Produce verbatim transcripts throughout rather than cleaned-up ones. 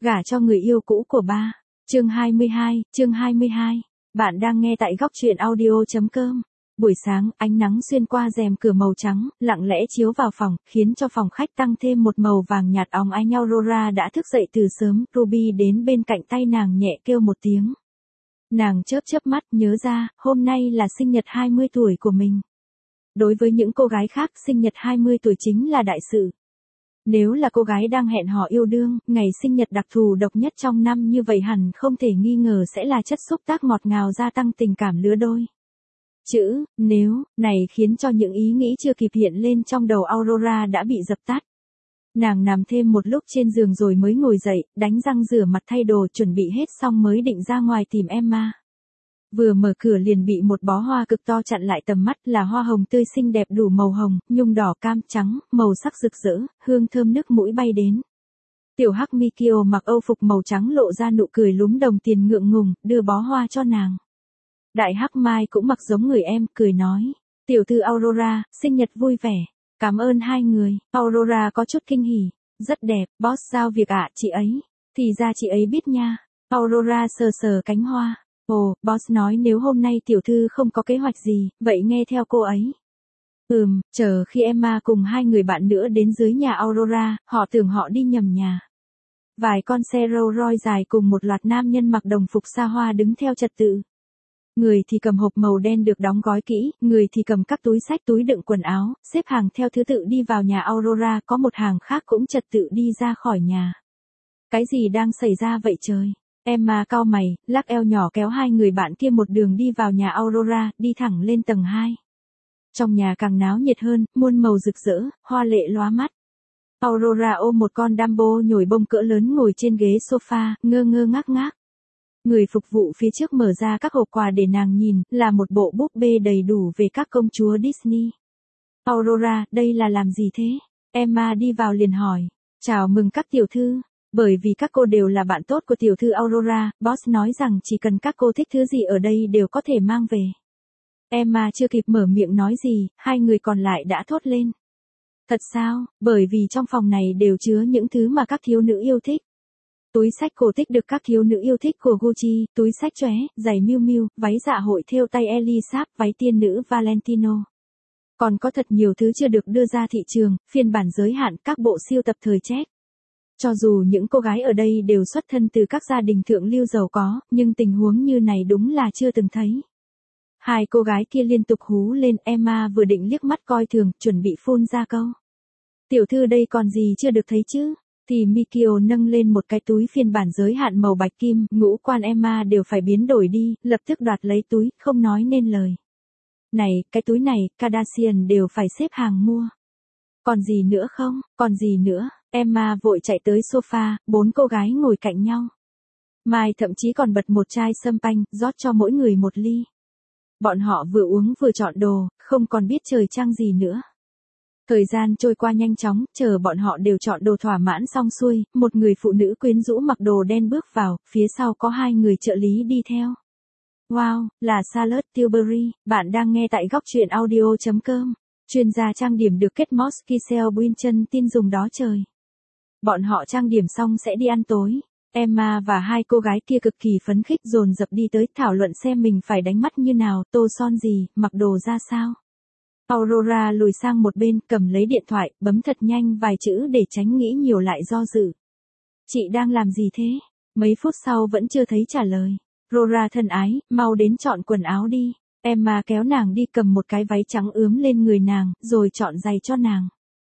Gả cho người yêu cũ của ba. Chương hai mươi hai, chương hai mươi hai. Bạn đang nghe tại góc truyện audio chấm com. Buổi sáng, ánh nắng xuyên qua rèm cửa màu trắng, lặng lẽ chiếu vào phòng, khiến cho phòng khách tăng thêm một màu vàng nhạt óng ánh. Aurora đã thức dậy từ sớm, Ruby đến bên cạnh tay nàng nhẹ kêu một tiếng. Nàng chớp chớp mắt, nhớ ra, hôm nay là sinh nhật hai mươi tuổi của mình. Đối với những cô gái khác, sinh nhật hai mươi tuổi chính là đại sự. Nếu là cô gái đang hẹn hò yêu đương, ngày sinh nhật đặc thù độc nhất trong năm như vậy hẳn không thể nghi ngờ sẽ là chất xúc tác ngọt ngào gia tăng tình cảm lứa đôi. Chữ, nếu, này khiến cho những ý nghĩ chưa kịp hiện lên trong đầu Aurora đã bị dập tắt. Nàng nằm thêm một lúc trên giường rồi mới ngồi dậy, đánh răng rửa mặt thay đồ chuẩn bị hết xong mới định ra ngoài tìm Emma. Vừa mở cửa liền bị một bó hoa cực to chặn lại tầm mắt, là hoa hồng tươi xinh đẹp đủ màu hồng, nhung đỏ cam trắng, màu sắc rực rỡ, hương thơm nước mũi bay đến. Tiểu Hắc Mikio mặc âu phục màu trắng lộ ra nụ cười lúm đồng tiền ngượng ngùng, đưa bó hoa cho nàng. Đại Hắc Mai cũng mặc giống người em, cười nói, tiểu thư Aurora, sinh nhật vui vẻ, cảm ơn hai người. Aurora có chút kinh hỉ, rất đẹp, boss giao việc ạ, chị ấy, thì ra chị ấy biết nha. Aurora sờ sờ cánh hoa. Ồ, boss nói nếu hôm nay tiểu thư không có kế hoạch gì, vậy nghe theo cô ấy. Ừm, chờ khi Emma cùng hai người bạn nữa đến dưới nhà Aurora, họ tưởng họ đi nhầm nhà. Vài con xe Rolls Royce dài cùng một loạt nam nhân mặc đồng phục xa hoa đứng theo trật tự. Người thì cầm hộp màu đen được đóng gói kỹ, người thì cầm các túi xách túi đựng quần áo, xếp hàng theo thứ tự đi vào nhà Aurora, có một hàng khác cũng trật tự đi ra khỏi nhà. Cái gì đang xảy ra vậy trời? Emma cau mày, lắc eo nhỏ kéo hai người bạn kia một đường đi vào nhà Aurora, đi thẳng lên tầng hai. Trong nhà càng náo nhiệt hơn, muôn màu rực rỡ, hoa lệ lóa mắt. Aurora ôm một con Dumbo nhồi bông cỡ lớn ngồi trên ghế sofa, ngơ ngơ ngác ngác. Người phục vụ phía trước mở ra các hộp quà để nàng nhìn, là một bộ búp bê đầy đủ về các công chúa Disney. Aurora, đây là làm gì thế? Emma đi vào liền hỏi. Chào mừng các tiểu thư. Bởi vì các cô đều là bạn tốt của tiểu thư Aurora, boss nói rằng chỉ cần các cô thích thứ gì ở đây đều có thể mang về. Emma chưa kịp mở miệng nói gì, hai người còn lại đã thốt lên. Thật sao, bởi vì trong phòng này đều chứa những thứ mà các thiếu nữ yêu thích. Túi xách cổ tích được các thiếu nữ yêu thích của Gucci, túi xách chóe, giày Miu Miu, váy dạ hội thêu tay Elisa, váy tiên nữ Valentino. Còn có thật nhiều thứ chưa được đưa ra thị trường, phiên bản giới hạn, các bộ siêu tập thời Czech. Cho dù những cô gái ở đây đều xuất thân từ các gia đình thượng lưu giàu có, nhưng tình huống như này đúng là chưa từng thấy. Hai cô gái kia liên tục hú lên, Emma vừa định liếc mắt coi thường, chuẩn bị phun ra câu. Tiểu thư đây còn gì chưa được thấy chứ? Thì Mikio nâng lên một cái túi phiên bản giới hạn màu bạch kim, ngũ quan Emma đều phải biến đổi đi, lập tức đoạt lấy túi, không nói nên lời. Này, cái túi này, Kardashian đều phải xếp hàng mua. Còn gì nữa không, còn gì nữa? Emma vội chạy tới sofa, bốn cô gái ngồi cạnh nhau. Mai thậm chí còn bật một chai sâm panh, rót cho mỗi người một ly. Bọn họ vừa uống vừa chọn đồ, không còn biết trời trăng gì nữa. Thời gian trôi qua nhanh chóng, chờ bọn họ đều chọn đồ thỏa mãn xong xuôi, một người phụ nữ quyến rũ mặc đồ đen bước vào, phía sau có hai người trợ lý đi theo. Wow, là Charlotte Tilbury, bạn đang nghe tại góc truyện audio chấm com. Chuyên gia trang điểm được kết Moss Giselle Bündchen tin dùng đó trời. Bọn họ trang điểm xong sẽ đi ăn tối. Emma và hai cô gái kia cực kỳ phấn khích dồn dập đi tới thảo luận xem mình phải đánh mắt như nào, tô son gì, mặc đồ ra sao. Aurora lùi sang một bên, cầm lấy điện thoại, bấm thật nhanh vài chữ để tránh nghĩ nhiều lại do dự. Chị đang làm gì thế? Mấy phút sau vẫn chưa thấy trả lời. Aurora thân ái, mau đến chọn quần áo đi. Emma kéo nàng đi cầm một cái váy trắng ướm lên người nàng, rồi chọn giày cho nàng.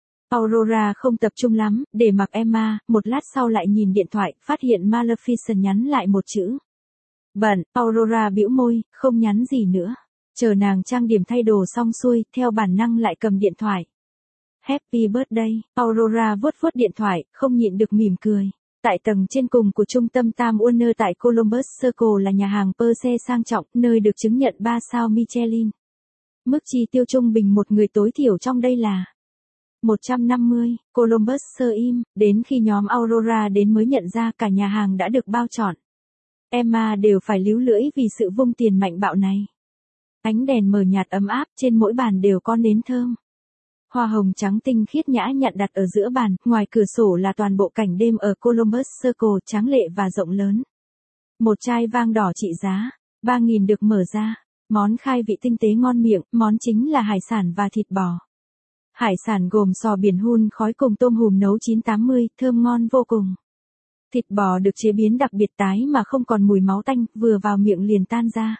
Aurora không tập trung lắm, để mặc Emma, một lát sau lại nhìn điện thoại, phát hiện Maleficent nhắn lại một chữ. Bận, Aurora bĩu môi, không nhắn gì nữa. Chờ nàng trang điểm thay đồ xong xuôi, theo bản năng lại cầm điện thoại. Happy birthday, Aurora vuốt vuốt điện thoại, không nhịn được mỉm cười. Tại tầng trên cùng của trung tâm Time Warner tại Columbus Circle là nhà hàng Perse sang trọng, nơi được chứng nhận ba sao Michelin. Mức chi tiêu trung bình một người tối thiểu trong đây là một trăm năm mươi, Columbus sơ im, đến khi nhóm Aurora đến mới nhận ra cả nhà hàng đã được bao trọn. Emma đều phải líu lưỡi vì sự vung tiền mạnh bạo này. Ánh đèn mờ nhạt ấm áp, trên mỗi bàn đều có nến thơm. Hoa hồng trắng tinh khiết nhã nhặn đặt ở giữa bàn, ngoài cửa sổ là toàn bộ cảnh đêm ở Columbus Circle tráng lệ và rộng lớn. Một chai vang đỏ trị giá ba nghìn được mở ra. Món khai vị tinh tế ngon miệng, món chính là hải sản và thịt bò. Hải sản gồm sò biển hun khói cùng tôm hùm nấu chín tám mươi, thơm ngon vô cùng. Thịt bò được chế biến đặc biệt tái mà không còn mùi máu tanh, vừa vào miệng liền tan ra.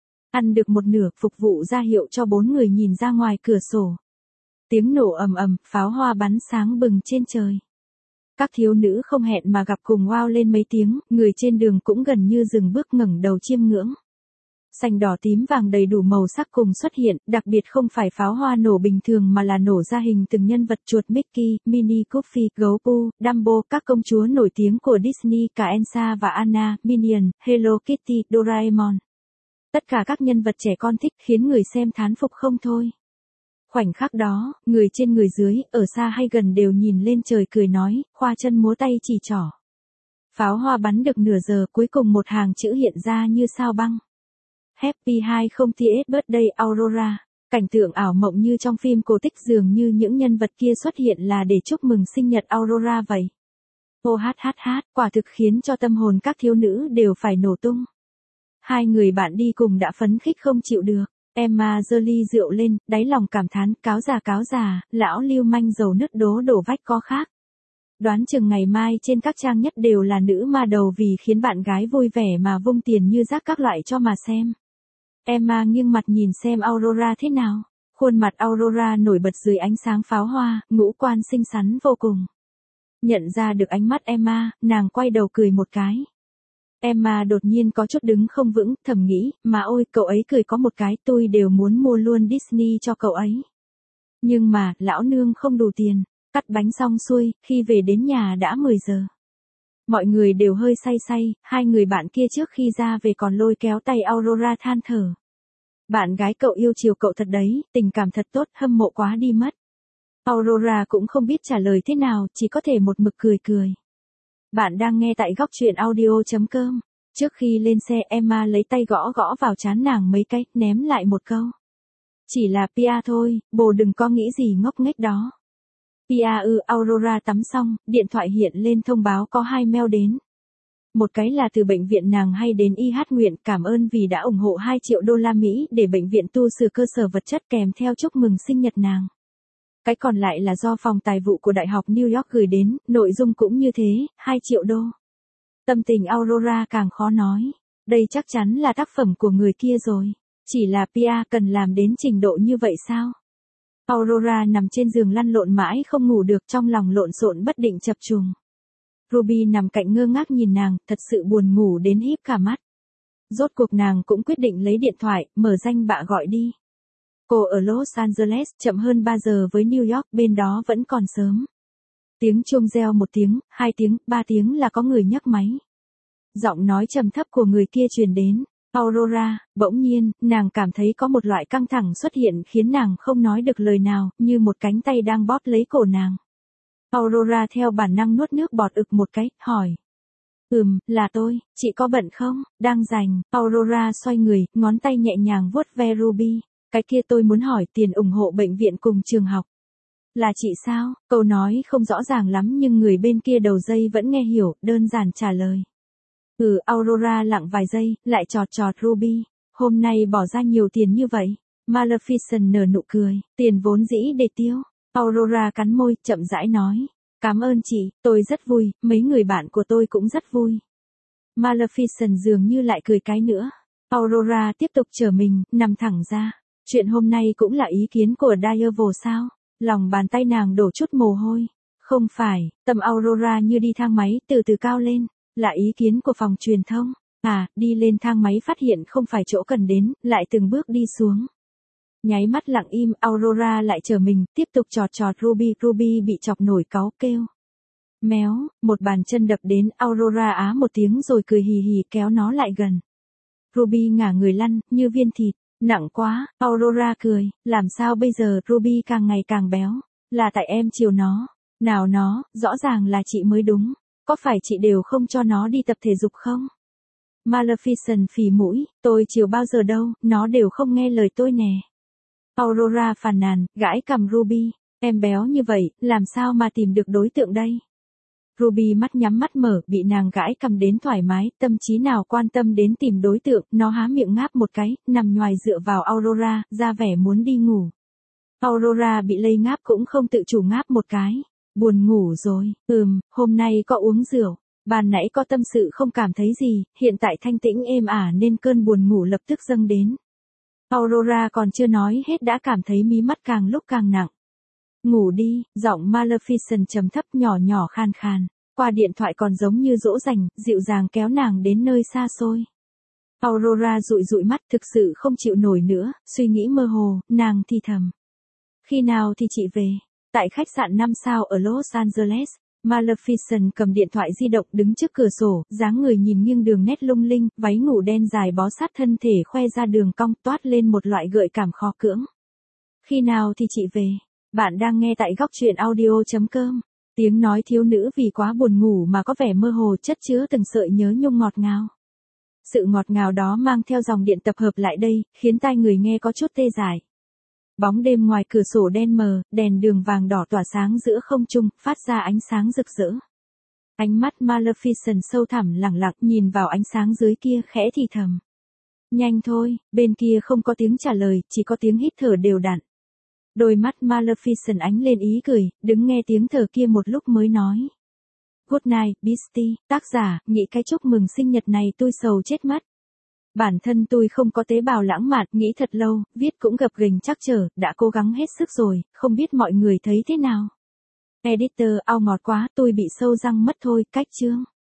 Ăn được một nửa, phục vụ ra hiệu cho bốn người nhìn ra ngoài cửa sổ. Tiếng nổ ầm ầm, pháo hoa bắn sáng bừng trên trời. Các thiếu nữ không hẹn mà gặp cùng wow lên mấy tiếng, người trên đường cũng gần như dừng bước ngẩng đầu chiêm ngưỡng. Xanh đỏ tím vàng đầy đủ màu sắc cùng xuất hiện, đặc biệt không phải pháo hoa nổ bình thường mà là nổ ra hình từng nhân vật chuột Mickey, Minnie, Goofy, gấu Pooh, Dumbo, các công chúa nổi tiếng của Disney, cả Elsa và Anna, Minion, Hello Kitty, Doraemon. Tất cả các nhân vật trẻ con thích khiến người xem thán phục không thôi. Khoảnh khắc đó, người trên người dưới, ở xa hay gần đều nhìn lên trời cười nói, khoa chân múa tay chỉ trỏ. Pháo hoa bắn được nửa giờ, cuối cùng một hàng chữ hiện ra như sao băng. Happy hai mươi Birthday Aurora. Cảnh tượng ảo mộng như trong phim cổ tích, dường như những nhân vật kia xuất hiện là để chúc mừng sinh nhật Aurora vậy. Ô hát hát hát, quả thực khiến cho tâm hồn các thiếu nữ đều phải nổ tung. Hai người bạn đi cùng đã phấn khích không chịu được. Emma giơ ly rượu lên, đáy lòng cảm thán, cáo già cáo già, lão lưu manh dầu nứt đố đổ vách có khác. Đoán chừng ngày mai trên các trang nhất đều là nữ ma đầu vì khiến bạn gái vui vẻ mà vung tiền như rác các loại cho mà xem. Emma nghiêng mặt nhìn xem Aurora thế nào. Khuôn mặt Aurora nổi bật dưới ánh sáng pháo hoa, ngũ quan xinh xắn vô cùng. Nhận ra được ánh mắt Emma, nàng quay đầu cười một cái. Emma đột nhiên có chút đứng không vững, thầm nghĩ, mà ôi, cậu ấy cười có một cái, tôi đều muốn mua luôn Disney cho cậu ấy. Nhưng mà, lão nương không đủ tiền. Cắt bánh xong xuôi, khi về đến nhà đã mười giờ. Mọi người đều hơi say say, hai người bạn kia trước khi ra về còn lôi kéo tay Aurora than thở. Bạn gái cậu yêu chiều cậu thật đấy, tình cảm thật tốt, hâm mộ quá đi mất. Aurora cũng không biết trả lời thế nào, chỉ có thể một mực cười cười. Bạn đang nghe tại góc truyện audio chấm com. Trước khi lên xe, Emma lấy tay gõ gõ vào trán nàng mấy cái, ném lại một câu. Chỉ là Pia thôi, bồ đừng có nghĩ gì ngốc nghếch đó. Pia ư, Aurora tắm xong, điện thoại hiện lên thông báo có hai mail đến. Một cái là từ bệnh viện nàng hay đến y hát nguyện cảm ơn vì đã ủng hộ hai triệu đô la Mỹ để bệnh viện tu sửa cơ sở vật chất kèm theo chúc mừng sinh nhật nàng. Cái còn lại là do phòng tài vụ của Đại học New York gửi đến, nội dung cũng như thế, hai triệu đô. Tâm tình Aurora càng khó nói. Đây chắc chắn là tác phẩm của người kia rồi. Chỉ là Pia cần làm đến trình độ như vậy sao? Aurora nằm trên giường lăn lộn mãi không ngủ được, trong lòng lộn xộn bất định chập trùng. Ruby nằm cạnh ngơ ngác nhìn nàng, thật sự buồn ngủ đến híp cả mắt. Rốt cuộc nàng cũng quyết định lấy điện thoại, mở danh bạ gọi đi. Cô ở Los Angeles, chậm hơn ba giờ với New York, bên đó vẫn còn sớm. Tiếng chuông reo một tiếng, hai tiếng, ba tiếng là có người nhấc máy. Giọng nói trầm thấp của người kia truyền đến. Aurora, bỗng nhiên, nàng cảm thấy có một loại căng thẳng xuất hiện khiến nàng không nói được lời nào, như một cánh tay đang bóp lấy cổ nàng. Aurora theo bản năng nuốt nước bọt ực một cái, hỏi. Ừm, là tôi, chị có bận không? Đang rảnh. Aurora xoay người, ngón tay nhẹ nhàng vuốt ve Ruby. Cái kia tôi muốn hỏi tiền ủng hộ bệnh viện cùng trường học. Là chị sao? Câu nói không rõ ràng lắm nhưng người bên kia đầu dây vẫn nghe hiểu, đơn giản trả lời. Ừ, Aurora lặng vài giây, lại chọt chọt Ruby. Hôm nay bỏ ra nhiều tiền như vậy. Maleficent nở nụ cười, tiền vốn dĩ để tiêu. Aurora cắn môi, chậm rãi nói. Cảm ơn chị, tôi rất vui, mấy người bạn của tôi cũng rất vui. Maleficent dường như lại cười cái nữa. Aurora tiếp tục trở mình, nằm thẳng ra. Chuyện hôm nay cũng là ý kiến của Diaval sao? Lòng bàn tay nàng đổ chút mồ hôi. Không phải, tâm Aurora như đi thang máy, từ từ cao lên. Là ý kiến của phòng truyền thông. À, đi lên thang máy phát hiện không phải chỗ cần đến, lại từng bước đi xuống. Nháy mắt lặng im, Aurora lại trở mình, tiếp tục chọt chọt Ruby. Ruby bị chọc nổi cáu kêu. Méo, một bàn chân đập đến, Aurora á một tiếng rồi cười hì hì kéo nó lại gần. Ruby ngả người lăn, như viên thịt. Nặng quá, Aurora cười, làm sao bây giờ? Ruby càng ngày càng béo. Là tại em chiều nó. Nào nó, rõ ràng là chị mới đúng. Có phải chị đều không cho nó đi tập thể dục không? Maleficent phì mũi, tôi chiều bao giờ đâu, nó đều không nghe lời tôi nè. Aurora phàn nàn, gãi cằm Ruby. Em béo như vậy, làm sao mà tìm được đối tượng đây? Ruby mắt nhắm mắt mở, bị nàng gãi cầm đến thoải mái, tâm trí nào quan tâm đến tìm đối tượng, nó há miệng ngáp một cái, nằm nhoài dựa vào Aurora, ra vẻ muốn đi ngủ. Aurora bị lây ngáp cũng không tự chủ ngáp một cái. Buồn ngủ rồi, ừm, hôm nay có uống rượu, ban nãy có tâm sự không cảm thấy gì, hiện tại thanh tĩnh êm ả nên cơn buồn ngủ lập tức dâng đến. Aurora còn chưa nói hết đã cảm thấy mí mắt càng lúc càng nặng. Ngủ đi, giọng Maleficent trầm thấp nhỏ nhỏ khan khan, qua điện thoại còn giống như dỗ dành, dịu dàng kéo nàng đến nơi xa xôi. Aurora dụi dụi mắt thực sự không chịu nổi nữa, suy nghĩ mơ hồ, nàng thì thầm. Khi nào thì chị về? Tại khách sạn năm sao ở Los Angeles, Maleficent cầm điện thoại di động đứng trước cửa sổ, dáng người nhìn nghiêng đường nét lung linh, váy ngủ đen dài bó sát thân thể khoe ra đường cong toát lên một loại gợi cảm khó cưỡng. Khi nào thì chị về? Bạn đang nghe tại góc truyện audio chấm com. Tiếng nói thiếu nữ vì quá buồn ngủ mà có vẻ mơ hồ chất chứa từng sợi nhớ nhung ngọt ngào. Sự ngọt ngào đó mang theo dòng điện tập hợp lại đây, khiến tai người nghe có chút tê dại. Bóng đêm ngoài cửa sổ đen mờ, đèn đường vàng đỏ tỏa sáng giữa không trung, phát ra ánh sáng rực rỡ. Ánh mắt Maleficent sâu thẳm lẳng lặng nhìn vào ánh sáng dưới kia khẽ thì thầm. Nhanh thôi, bên kia không có tiếng trả lời, chỉ có tiếng hít thở đều đặn. Đôi mắt Maleficent ánh lên ý cười, đứng nghe tiếng thở kia một lúc mới nói. Good night, Beastie, tác giả, nghĩ cái chúc mừng sinh nhật này tôi sầu chết mất. Bản thân tôi không có tế bào lãng mạn, nghĩ thật lâu, viết cũng gập ghềnh trắc trở, đã cố gắng hết sức rồi, không biết mọi người thấy thế nào. Editor, ao ngọt quá, tôi bị sâu răng mất thôi, cách chương.